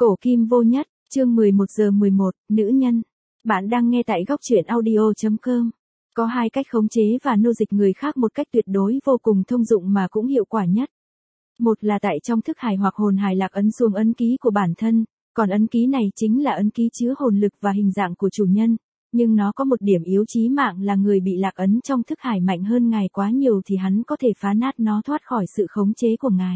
Cổ kim vô nhất, chương 11:11, nữ nhân. Bạn đang nghe tại góc truyện audio.com. Có hai cách khống chế và nô dịch người khác một cách tuyệt đối vô cùng thông dụng mà cũng hiệu quả nhất. Một là tại trong thức hải hoặc hồn hải lạc ấn xuống ấn ký của bản thân, còn ấn ký này chính là ấn ký chứa hồn lực và hình dạng của chủ nhân, nhưng nó có một điểm yếu chí mạng là người bị lạc ấn trong thức hải mạnh hơn ngài quá nhiều thì hắn có thể phá nát nó thoát khỏi sự khống chế của ngài.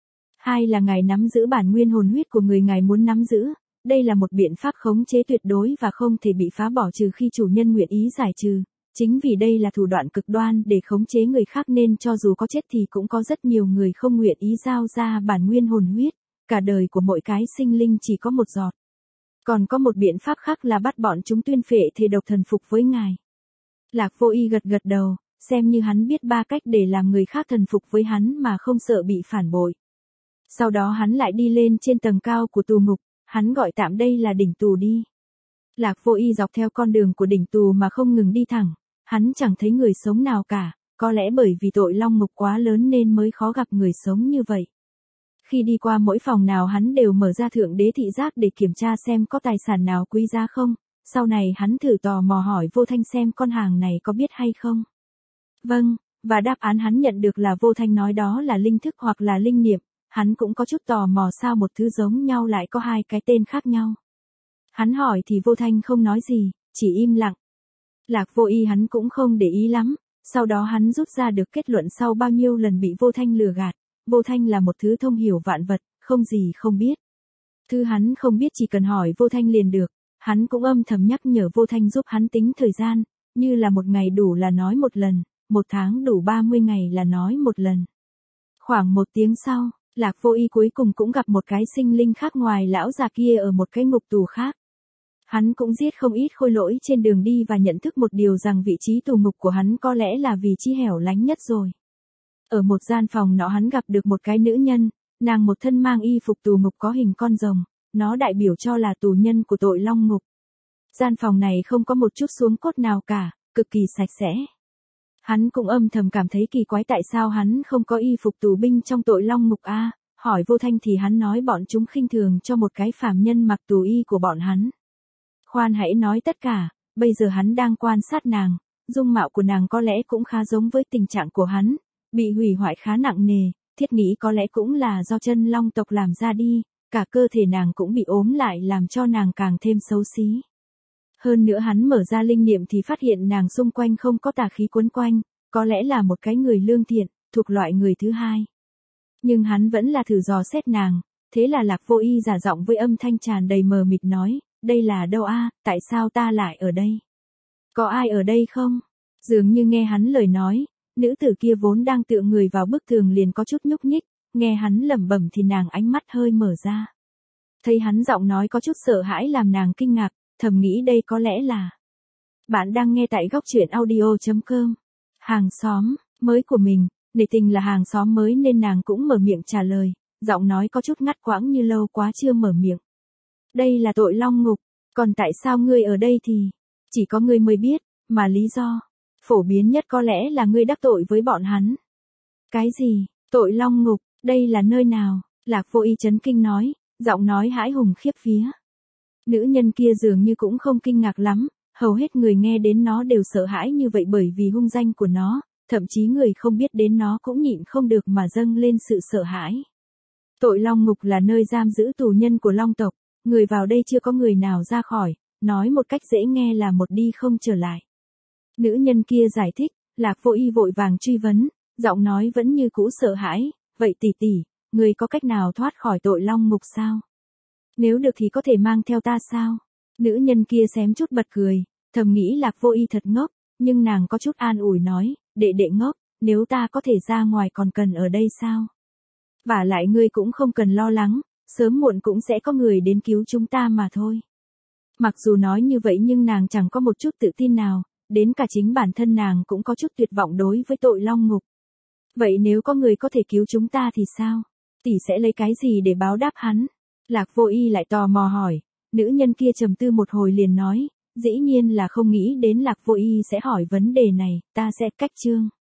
Hai là ngài nắm giữ bản nguyên hồn huyết của người ngài muốn nắm giữ, đây là một biện pháp khống chế tuyệt đối và không thể bị phá bỏ trừ khi chủ nhân nguyện ý giải trừ. Chính vì đây là thủ đoạn cực đoan để khống chế người khác nên cho dù có chết thì cũng có rất nhiều người không nguyện ý giao ra bản nguyên hồn huyết, cả đời của mỗi cái sinh linh chỉ có một giọt. Còn có một biện pháp khác là bắt bọn chúng tuyên phệ thề độc thần phục với ngài. Lạc Vô Y gật gật đầu, xem như hắn biết ba cách để làm người khác thần phục với hắn mà không sợ bị phản bội. Sau đó hắn lại đi lên trên tầng cao của tù ngục, hắn gọi tạm đây là đỉnh tù đi. Lạc Vô Y dọc theo con đường của đỉnh tù mà không ngừng đi thẳng, hắn chẳng thấy người sống nào cả, có lẽ bởi vì tội long ngục quá lớn nên mới khó gặp người sống như vậy. Khi đi qua mỗi phòng nào hắn đều mở ra thượng đế thị giác để kiểm tra xem có tài sản nào quý giá không, sau này hắn thử tò mò hỏi Vô Thanh xem con hàng này có biết hay không. Vâng, và đáp án hắn nhận được là Vô Thanh nói đó là linh thức hoặc là linh niệm. Hắn cũng có chút tò mò sao một thứ giống nhau lại có hai cái tên khác nhau. Hắn hỏi thì Vô Thanh không nói gì, chỉ im lặng. Lạc Vô Y hắn cũng không để ý lắm, sau đó hắn rút ra được kết luận sau bao nhiêu lần bị Vô Thanh lừa gạt. Vô Thanh là một thứ thông hiểu vạn vật, không gì không biết. Thứ hắn không biết chỉ cần hỏi Vô Thanh liền được, hắn cũng âm thầm nhắc nhở Vô Thanh giúp hắn tính thời gian, như là một ngày đủ là nói một lần, một tháng đủ 30 ngày là nói một lần. Khoảng 1 tiếng sau, Lạc Vô Y cuối cùng cũng gặp một cái sinh linh khác ngoài lão già kia ở một cái ngục tù khác. Hắn cũng giết không ít khôi lỗi trên đường đi và nhận thức một điều rằng vị trí tù ngục của hắn có lẽ là vị trí hẻo lánh nhất rồi. Ở một gian phòng nọ hắn gặp được một cái nữ nhân, nàng một thân mang y phục tù ngục có hình con rồng, nó đại biểu cho là tù nhân của tội long ngục. Gian phòng này không có một chút xuống cốt nào cả, cực kỳ sạch sẽ. Hắn cũng âm thầm cảm thấy kỳ quái tại sao hắn không có y phục tù binh trong tội long ngục a. Hỏi Vô Thanh thì hắn nói bọn chúng khinh thường cho một cái phàm nhân mặc tù y của bọn hắn. Khoan hãy nói tất cả, bây giờ hắn đang quan sát nàng, dung mạo của nàng có lẽ cũng khá giống với tình trạng của hắn, bị hủy hoại khá nặng nề, thiết nghĩ có lẽ cũng là do chân long tộc làm ra đi, cả cơ thể nàng cũng bị ốm lại làm cho nàng càng thêm xấu xí. Hơn nữa hắn mở ra linh niệm thì phát hiện nàng xung quanh không có tà khí quấn quanh, có lẽ là một cái người lương thiện, thuộc loại người thứ hai. Nhưng hắn vẫn là thử dò xét nàng, thế là Lạc Vô Y giả giọng với âm thanh tràn đầy mờ mịt nói, đây là đâu a? Tại sao ta lại ở đây? Có ai ở đây không? Dường như nghe hắn lời nói, nữ tử kia vốn đang tựa người vào bức tường liền có chút nhúc nhích, nghe hắn lẩm bẩm thì nàng ánh mắt hơi mở ra. Thấy hắn giọng nói có chút sợ hãi làm nàng kinh ngạc, thầm nghĩ đây có lẽ là. Bạn đang nghe tại góc truyện audio.com. Hàng xóm mới của mình, nể tình là hàng xóm mới nên nàng cũng mở miệng trả lời, giọng nói có chút ngắt quãng như lâu quá chưa mở miệng. Đây là tội long ngục, còn tại sao ngươi ở đây thì chỉ có ngươi mới biết, mà lý do phổ biến nhất có lẽ là ngươi đắc tội với bọn hắn. Cái gì? Tội long ngục, đây là nơi nào? Lạc Vô Y chấn kinh nói, giọng nói hãi hùng khiếp vía. Nữ nhân kia dường như cũng không kinh ngạc lắm, hầu hết người nghe đến nó đều sợ hãi như vậy bởi vì hung danh của nó, thậm chí người không biết đến nó cũng nhịn không được mà dâng lên sự sợ hãi. Tội long ngục là nơi giam giữ tù nhân của long tộc, người vào đây chưa có người nào ra khỏi, nói một cách dễ nghe là một đi không trở lại. Nữ nhân kia giải thích, Lạc Vô Y vội vàng truy vấn, giọng nói vẫn như cũ sợ hãi, vậy tỷ tỷ, người có cách nào thoát khỏi tội long ngục sao? Nếu được thì có thể mang theo ta sao? Nữ nhân kia xém chút bật cười, thầm nghĩ Lạc Vô Y thật ngốc, nhưng nàng có chút an ủi nói, đệ đệ ngốc, nếu ta có thể ra ngoài còn cần ở đây sao? Vả lại ngươi cũng không cần lo lắng, sớm muộn cũng sẽ có người đến cứu chúng ta mà thôi. Mặc dù nói như vậy nhưng nàng chẳng có một chút tự tin nào, đến cả chính bản thân nàng cũng có chút tuyệt vọng đối với tội long ngục. Vậy nếu có người có thể cứu chúng ta thì sao? Tỷ sẽ lấy cái gì để báo đáp hắn? Lạc Vô Y lại tò mò hỏi, nữ nhân kia trầm tư một hồi liền nói, dĩ nhiên là không nghĩ đến Lạc Vô Y sẽ hỏi vấn đề này, ta sẽ cách chương.